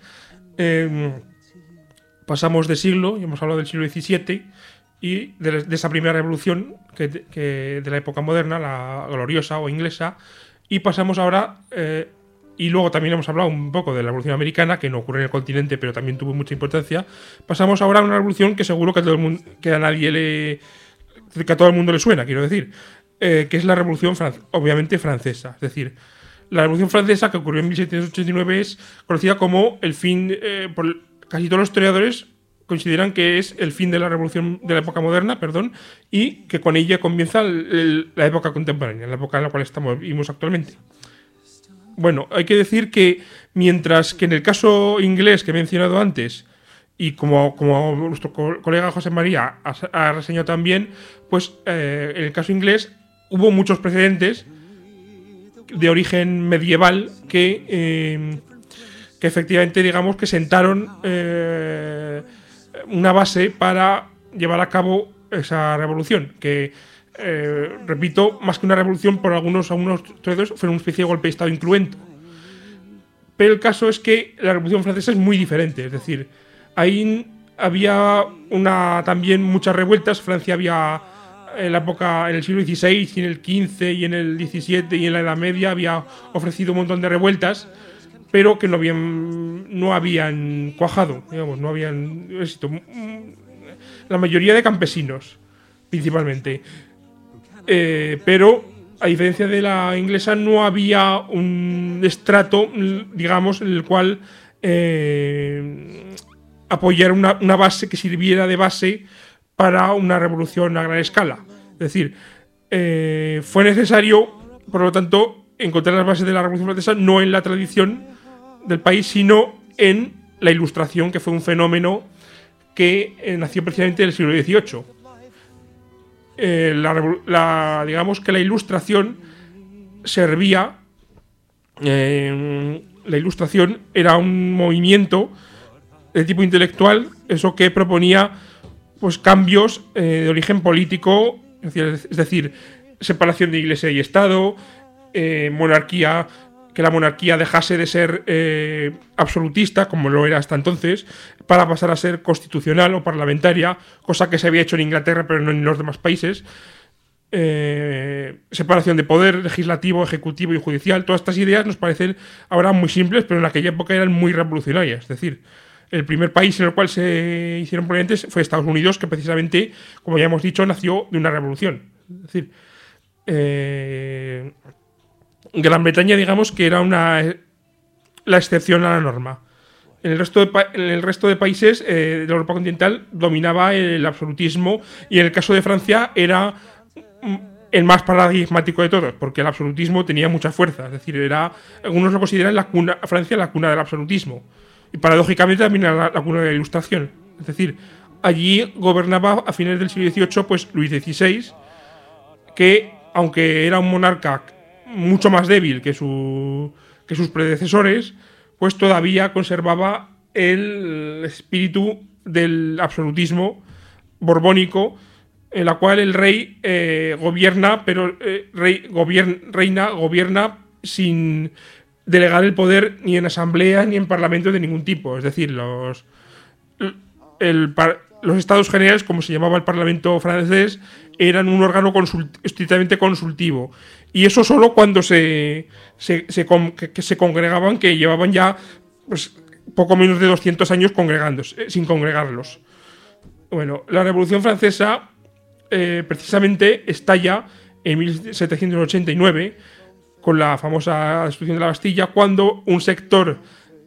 Pasamos de siglo, y hemos hablado del siglo XVII y de esa primera revolución que de la época moderna, la gloriosa o inglesa, y pasamos ahora, y luego también hemos hablado un poco de la revolución americana, que no ocurre en el continente, pero también tuvo mucha importancia. Pasamos ahora a una revolución que seguro que a todo el mundo, que a todo el mundo le suena, quiero decir, que es la revolución obviamente francesa. Es decir, la revolución francesa, que ocurrió en 1789, es conocida como el fin, por casi todos los historiadores consideran que es el fin de la revolución de la época moderna, y que con ella comienza la época contemporánea, la época en la cual vivimos actualmente. Bueno, hay que decir que mientras que en el caso inglés que he mencionado antes, y como nuestro colega José María ha reseñado también, pues en el caso inglés hubo muchos precedentes de origen medieval que efectivamente, digamos, que sentaron una base para llevar a cabo esa revolución, que repito, más que una revolución, por algunos historiadores fue una especie de golpe de estado incruento. Pero el caso es que la revolución francesa es muy diferente, es decir, ahí había también muchas revueltas. Francia había en el siglo XVI y en el XV y en el XVII y en la Edad Media había ofrecido un montón de revueltas, pero que no habían no habían cuajado, digamos, no habían éxito. La mayoría de campesinos, principalmente. Pero, a diferencia de la inglesa, no había un estrato, digamos, en el cual apoyar una base que sirviera de base para una revolución a gran escala. Es decir, fue necesario, por lo tanto, encontrar las bases de la Revolución Francesa no en la tradición del país, sino en la Ilustración, que fue un fenómeno que nació precisamente en el siglo XVIII. Digamos que la Ilustración servía. La Ilustración era un movimiento de tipo intelectual, eso que proponía pues cambios de origen político, es decir, separación de Iglesia y Estado, monarquía, que la monarquía dejase de ser absolutista, como lo era hasta entonces, para pasar a ser constitucional o parlamentaria, cosa que se había hecho en Inglaterra pero no en los demás países. Separación de poder legislativo, ejecutivo y judicial. Todas estas ideas nos parecen ahora muy simples, pero en aquella época eran muy revolucionarias. Es decir, el primer país en el cual se hicieron ponentes fue Estados Unidos, que precisamente, como ya hemos dicho, nació de una revolución. Es decir, Gran Bretaña, digamos que era la excepción a la norma. En el resto de países de la Europa continental dominaba el absolutismo, y en el caso de Francia era el más paradigmático de todos, porque el absolutismo tenía mucha fuerza. Es decir, algunos lo consideran Francia la cuna del absolutismo, y paradójicamente también era la cuna de la Ilustración. Es decir, allí gobernaba a finales del siglo XVIII pues Luis XVI, que aunque era un monarca mucho más débil que sus predecesores, pues todavía conservaba el espíritu del absolutismo borbónico, en la cual el rey gobierna, pero gobierna sin delegar el poder ni en asamblea ni en parlamento de ningún tipo. Es decir, los estados generales, como se llamaba el parlamento francés, eran un órgano estrictamente consultivo. Y eso solo cuando se congregaban, que llevaban ya pues, poco menos de 200 años congregándose, sin congregarlos. Bueno, la Revolución Francesa precisamente estalla en 1789 con la famosa destrucción de la Bastilla, cuando un sector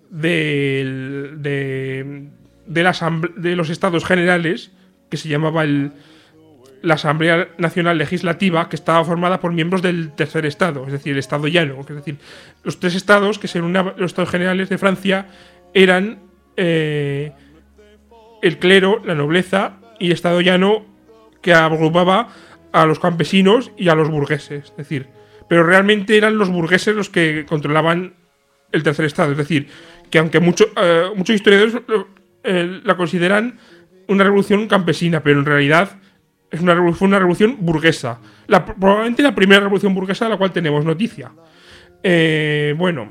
de los estados generales, que se llamaba la Asamblea Nacional Legislativa, que estaba formada por miembros del tercer estado, es decir, el estado llano. Es decir, los tres estados, que según los estados generales de Francia, eran el clero, la nobleza y el estado llano, que agrupaba a los campesinos y a los burgueses. Es decir, pero realmente eran los burgueses los que controlaban el tercer estado. Es decir, que aunque muchos historiadores la consideran una revolución campesina, pero en realidad fue una revolución burguesa. Probablemente la primera revolución burguesa de la cual tenemos noticia. Bueno,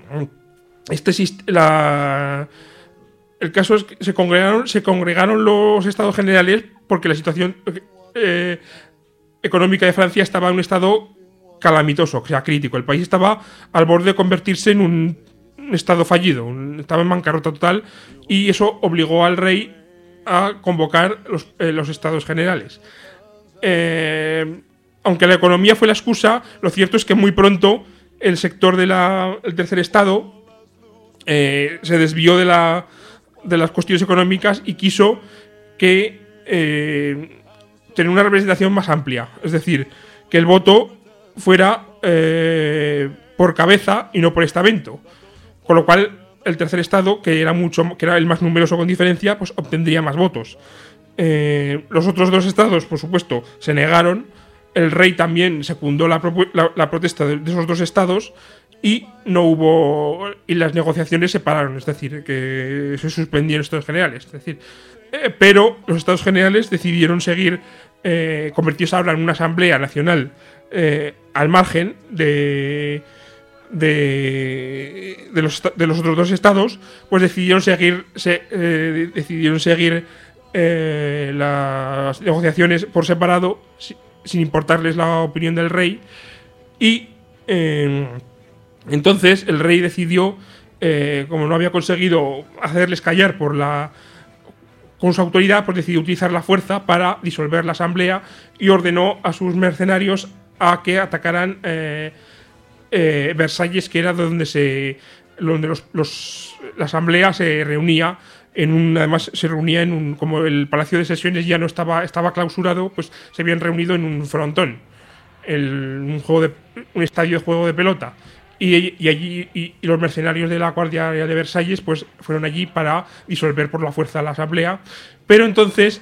el caso es que se congregaron los estados generales porque la situación económica de Francia estaba en un estado calamitoso, o sea, crítico. El país estaba al borde de convertirse en un estado fallido, estaba en bancarrota total, y eso obligó al rey a convocar los estados generales. Aunque la economía fue la excusa, lo cierto es que muy pronto el sector del tercer estado se desvió de las cuestiones económicas y quiso tener una representación más amplia, es decir, que el voto fuera por cabeza y no por estamento, con lo cual el tercer estado, que era el más numeroso con diferencia, pues obtendría más votos. Los otros dos estados, por supuesto, se negaron. El rey también secundó la protesta de esos dos estados, y las negociaciones se pararon, es decir, que se suspendieron los estados generales. Es decir, pero los estados generales decidieron seguir, convertirse ahora en una asamblea nacional al margen de los otros dos estados, pues decidieron seguir las negociaciones por separado, sin importarles la opinión del rey. Y entonces el rey decidió como no había conseguido hacerles callar con su autoridad, pues decidió utilizar la fuerza para disolver la asamblea y ordenó a sus mercenarios a que atacaran Versalles, que era donde la asamblea se reunía. Además se reunía como el Palacio de Sesiones ya no estaba clausurado, pues se habían reunido en un frontón, un estadio de juego de pelota. Y allí los mercenarios de la Guardia de Versalles pues fueron allí para disolver por la fuerza la asamblea. Pero entonces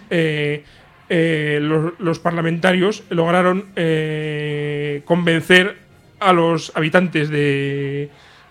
los parlamentarios lograron convencer a los habitantes de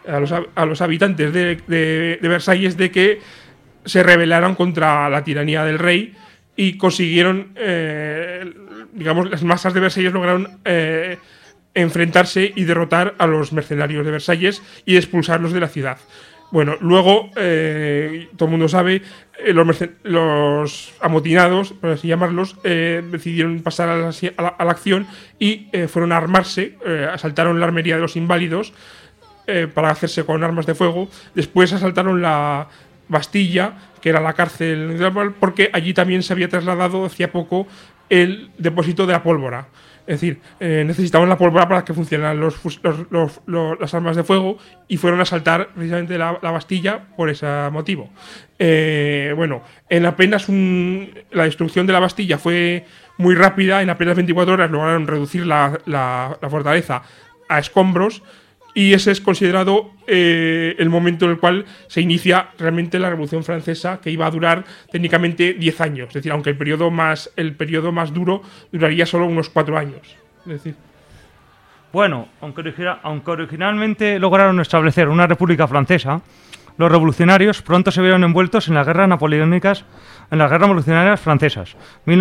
Versalles de que se rebelaron contra la tiranía del rey y consiguieron, las masas de Versalles lograron enfrentarse y derrotar a los mercenarios de Versalles y expulsarlos de la ciudad. Bueno, luego, todo el mundo sabe, los amotinados, por así llamarlos, decidieron pasar a la acción y fueron a armarse, asaltaron la armería de los inválidos para hacerse con armas de fuego. Después asaltaron la Bastilla, que era la cárcel, porque allí también se había trasladado hacía poco el depósito de la pólvora. Es decir, necesitaban la pólvora para que funcionaran las armas de fuego y fueron a asaltar precisamente la Bastilla por ese motivo. En apenas la destrucción de la Bastilla fue muy rápida. En apenas 24 horas lograron reducir la fortaleza a escombros. Y ese es considerado el momento en el cual se inicia realmente la Revolución Francesa, que iba a durar técnicamente 10 años. Es decir, aunque el periodo más duro duraría solo unos 4 años. Es decir, bueno, aunque originalmente lograron establecer una república francesa, los revolucionarios pronto se vieron envueltos en las guerras napoleónicas, en las guerras revolucionarias francesas,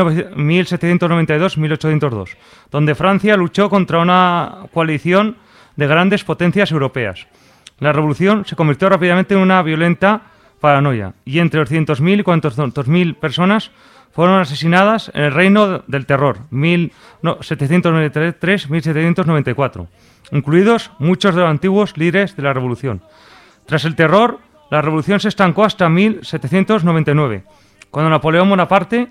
1792-1802, donde Francia luchó contra una coalición de grandes potencias europeas. La revolución se convirtió rápidamente en una violenta paranoia y entre 200.000 y 400.000 personas fueron asesinadas en el Reino del Terror, 1793-1794, incluidos muchos de los antiguos líderes de la revolución. Tras el terror, la revolución se estancó hasta 1799, cuando Napoleón Bonaparte,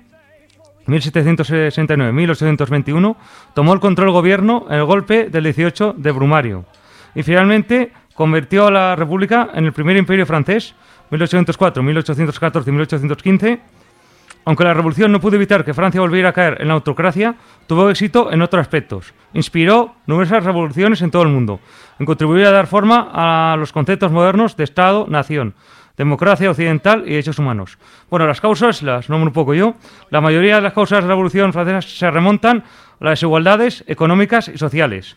1769-1821, tomó el control del gobierno en el golpe del 18 de Brumario y finalmente convirtió a la República en el primer imperio francés, 1804, 1814 y 1815. Aunque la revolución no pudo evitar que Francia volviera a caer en la autocracia, tuvo éxito en otros aspectos. Inspiró numerosas revoluciones en todo el mundo, y contribuyó a dar forma a los conceptos modernos de Estado, nación, democracia occidental y derechos humanos. Bueno, las causas las nombro un poco yo. La mayoría de las causas de la Revolución Francesa se remontan a las desigualdades económicas y sociales,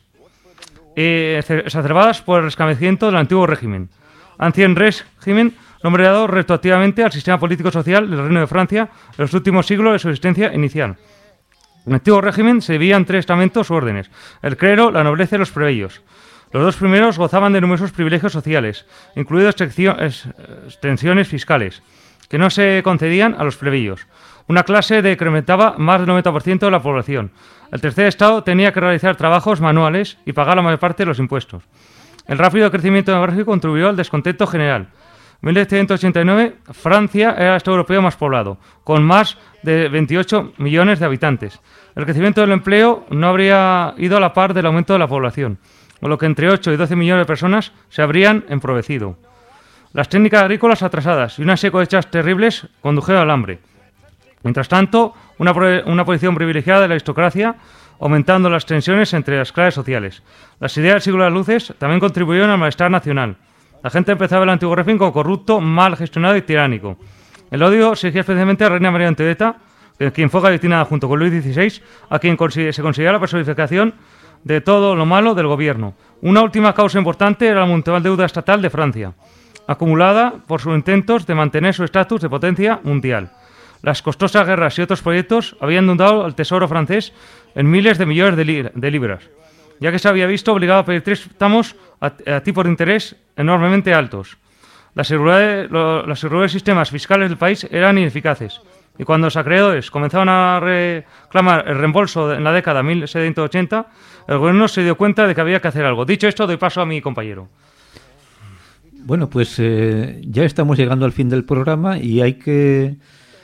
exacerbadas por el restablecimiento del antiguo régimen. Ancien régimen, nombrado retroactivamente al sistema político-social del Reino de Francia en los últimos siglos de su existencia inicial. El antiguo régimen se dividía en 3 estamentos u órdenes: el clero, la nobleza y los plebeyos. Los 2 primeros gozaban de numerosos privilegios sociales, incluidos extensiones fiscales, que no se concedían a los plebeyos. Una clase decrementaba más del 90% de la población. El tercer estado tenía que realizar trabajos manuales y pagar la mayor parte de los impuestos. El rápido crecimiento demográfico contribuyó al descontento general. En 1789, Francia era el estado europeo más poblado, con más de 28 millones de habitantes. El crecimiento del empleo no habría ido a la par del aumento de la población, con lo que entre 8 y 12 millones de personas se habrían empobrecido. Las técnicas agrícolas atrasadas y una serie de cosechas terribles condujeron al hambre. Mientras tanto, una posición privilegiada de la aristocracia, aumentando las tensiones entre las clases sociales. Las ideas del siglo de las luces también contribuyeron al malestar nacional. La gente empezaba a ver el antiguo régimen como corrupto, mal gestionado y tiránico. El odio se dirigía especialmente a la reina María Antonieta, quien fue guillotinada junto con Luis XVI, a quien se considera la personificación de todo lo malo del gobierno. Una última causa importante era la monumental deuda estatal de Francia, acumulada por sus intentos de mantener su estatus de potencia mundial. Las costosas guerras y otros proyectos habían inundado al tesoro francés en miles de millones de libras, ya que se había visto obligado a pedir préstamos a tipos de interés enormemente altos. Los irregulares sistemas fiscales del país eran ineficaces, y cuando los acreedores comenzaban a reclamar el reembolso en la década 1780, el gobierno se dio cuenta de que había que hacer algo. Dicho esto, doy paso a mi compañero. Bueno, pues ya estamos llegando al fin del programa y hay que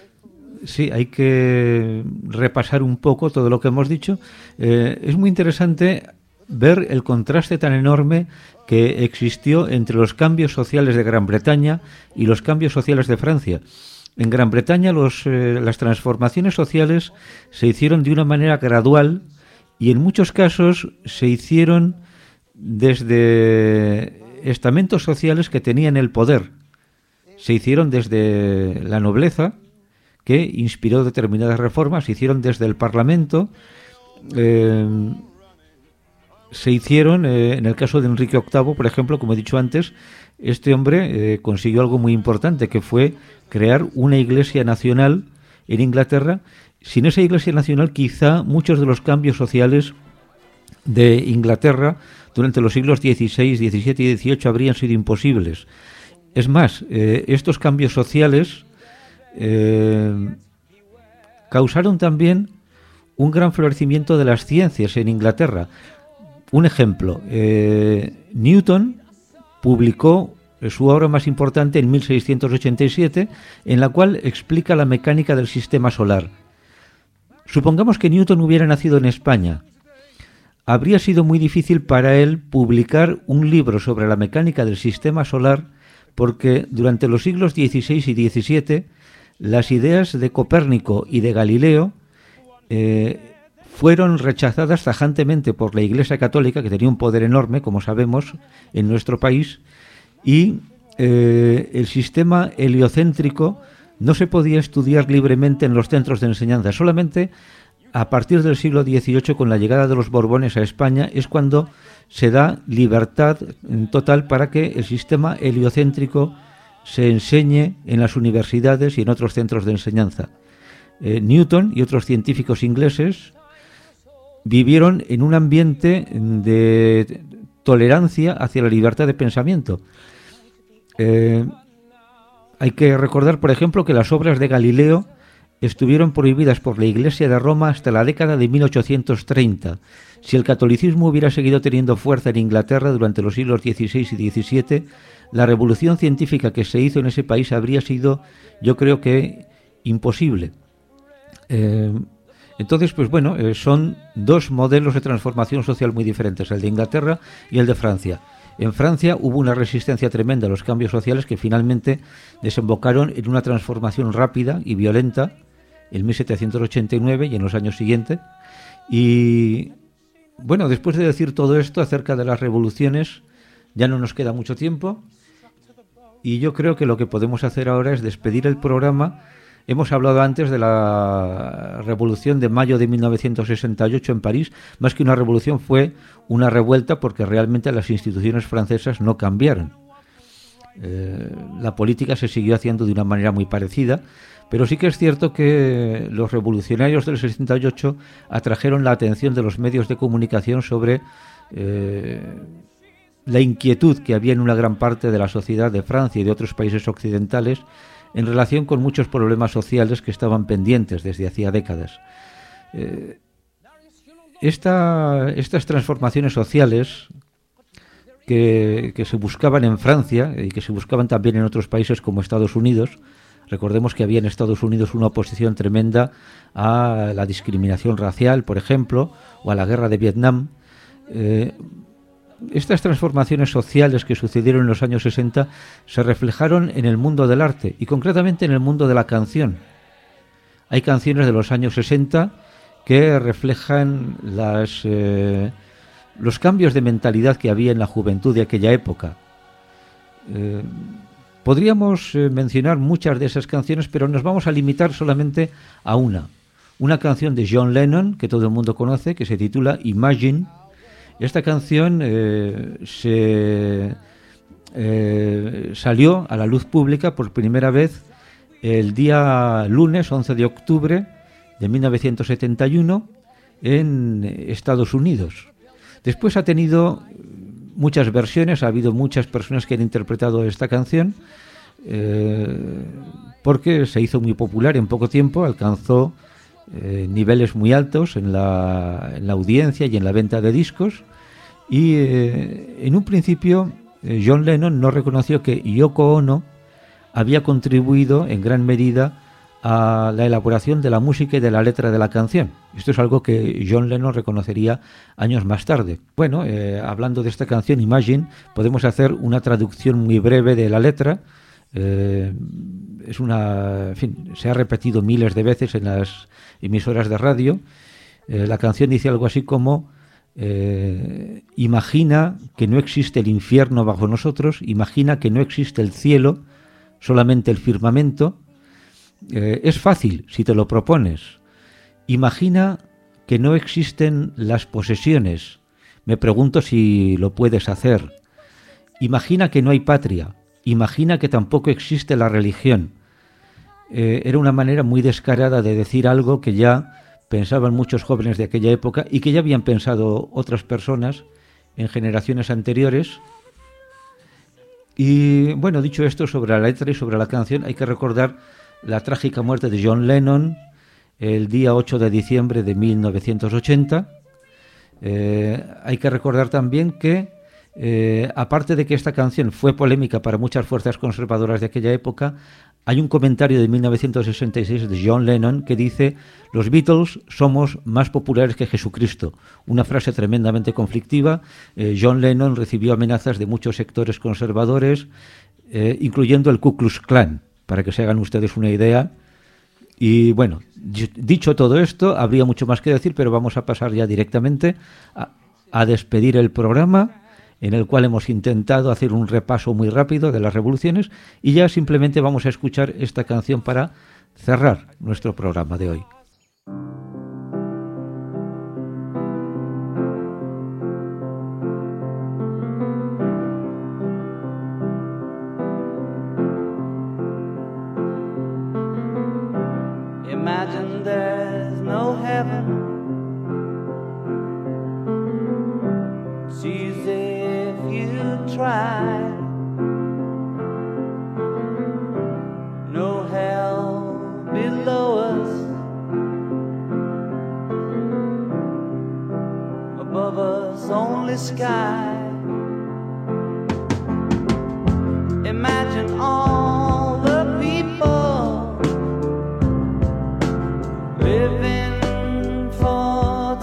repasar un poco todo lo que hemos dicho. Es muy interesante ver el contraste tan enorme que existió entre los cambios sociales de Gran Bretaña y los cambios sociales de Francia. En Gran Bretaña las transformaciones sociales se hicieron de una manera gradual y en muchos casos se hicieron desde estamentos sociales que tenían el poder. Se hicieron desde la nobleza, que inspiró determinadas reformas, se hicieron desde el Parlamento, se hicieron, en el caso de Enrique VIII, por ejemplo, como he dicho antes, este hombre consiguió algo muy importante, que fue crear una iglesia nacional en Inglaterra. Sin esa iglesia nacional, quizá muchos de los cambios sociales de Inglaterra durante los siglos XVI, XVII y XVIII habrían sido imposibles. Es más, estos cambios sociales causaron también un gran florecimiento de las ciencias en Inglaterra. Un ejemplo, Newton publicó su obra más importante en 1687, en la cual explica la mecánica del sistema solar. Supongamos que Newton hubiera nacido en España. Habría sido muy difícil para él publicar un libro sobre la mecánica del sistema solar, porque durante los siglos XVI y XVII las ideas de Copérnico y de Galileo fueron rechazadas tajantemente por la Iglesia Católica, que tenía un poder enorme, como sabemos, en nuestro país, y el sistema heliocéntrico no se podía estudiar libremente en los centros de enseñanza. Solamente a partir del siglo XVIII, con la llegada de los Borbones a España, es cuando se da libertad total para que el sistema heliocéntrico se enseñe en las universidades y en otros centros de enseñanza. Newton y otros científicos ingleses vivieron en un ambiente de tolerancia hacia la libertad de pensamiento. Hay que recordar, por ejemplo, que las obras de Galileo estuvieron prohibidas por la Iglesia de Roma hasta la década de 1830. Si el catolicismo hubiera seguido teniendo fuerza en Inglaterra durante los siglos XVI y XVII, la revolución científica que se hizo en ese país habría sido, yo creo que, imposible. Entonces, pues bueno, son dos modelos de transformación social muy diferentes, el de Inglaterra y el de Francia. En Francia hubo una resistencia tremenda a los cambios sociales que finalmente desembocaron en una transformación rápida y violenta en 1789 y en los años siguientes. Y bueno, después de decir todo esto acerca de las revoluciones, ya no nos queda mucho tiempo y yo creo que lo que podemos hacer ahora es despedir el programa. Hemos hablado antes de la revolución de mayo de 1968 en París. Más que una revolución, fue una revuelta, porque realmente las instituciones francesas no cambiaron. La política se siguió haciendo de una manera muy parecida, pero sí que es cierto que los revolucionarios del 68 atrajeron la atención de los medios de comunicación sobre la inquietud que había en una gran parte de la sociedad de Francia y de otros países occidentales en relación con muchos problemas sociales que estaban pendientes desde hacía décadas. Estas transformaciones sociales que se buscaban en Francia y que se buscaban también en otros países como Estados Unidos, recordemos que había en Estados Unidos una oposición tremenda a la discriminación racial, por ejemplo, o a la guerra de Vietnam. Estas transformaciones sociales que sucedieron en los años 60 se reflejaron en el mundo del arte y concretamente en el mundo de la canción. Hay canciones de los años 60 que reflejan los cambios de mentalidad que había en la juventud de aquella época. Podríamos mencionar muchas de esas canciones, pero nos vamos a limitar solamente a una canción de John Lennon, que todo el mundo conoce, que se titula Imagine. Esta canción salió a la luz pública por primera vez el día lunes 11 de octubre de 1971 en Estados Unidos. Después ha tenido muchas versiones, ha habido muchas personas que han interpretado esta canción porque se hizo muy popular en poco tiempo, alcanzó niveles muy altos en la audiencia y en la venta de discos y en un principio John Lennon no reconoció que Yoko Ono había contribuido en gran medida a la elaboración de la música y de la letra de la canción. Esto es algo que John Lennon reconocería años más tarde. Bueno, hablando de esta canción, Imagine, podemos hacer una traducción muy breve de la letra. Es una, en fin, se ha repetido miles de veces en las emisoras de radio. La canción dice algo así como: imagina que no existe el infierno bajo nosotros, imagina que no existe el cielo, solamente el firmamento. Es fácil si te lo propones. Imagina que no existen las posesiones. Me pregunto si lo puedes hacer. Imagina que no hay patria. Imagina que tampoco existe la religión. Era una manera muy descarada de decir algo que ya pensaban muchos jóvenes de aquella época y que ya habían pensado otras personas en generaciones anteriores. Y bueno, dicho esto sobre la letra y sobre la canción, hay que recordar la trágica muerte de John Lennon el día 8 de diciembre de 1980. Hay que recordar también que, aparte de que esta canción fue polémica para muchas fuerzas conservadoras de aquella época, hay un comentario de 1966 de John Lennon que dice: los Beatles somos más populares que Jesucristo. Una frase tremendamente conflictiva. John Lennon recibió amenazas de muchos sectores conservadores, incluyendo el Ku Klux Klan, para que se hagan ustedes una idea. Y bueno, dicho todo esto, habría mucho más que decir, pero vamos a pasar ya directamente a despedir el programa, en el cual hemos intentado hacer un repaso muy rápido de las revoluciones, y ya simplemente vamos a escuchar esta canción para cerrar nuestro programa de hoy. Imagine there's no heaven. It's easy if you try. No hell below us. Above us only sky. Imagine all the people living for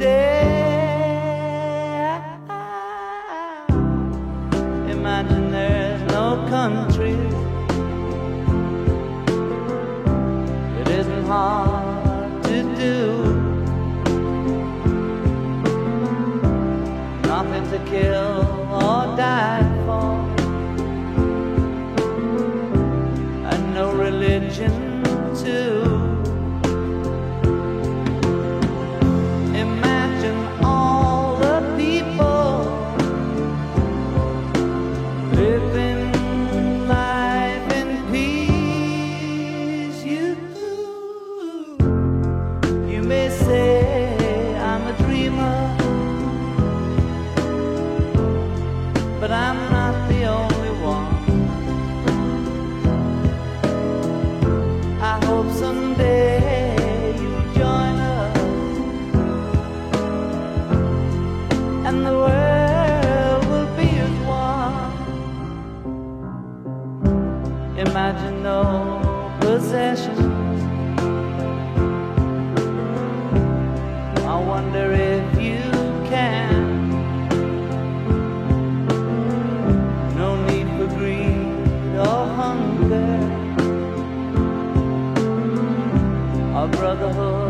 today. Imagine there's no country. It isn't hard to do. Nothing to kill or die for, and no religion too. But I'm not the only one. I hope someday you'll join us, and the world will be as one. Imagine no possessions. I wonder if you can. Brotherhood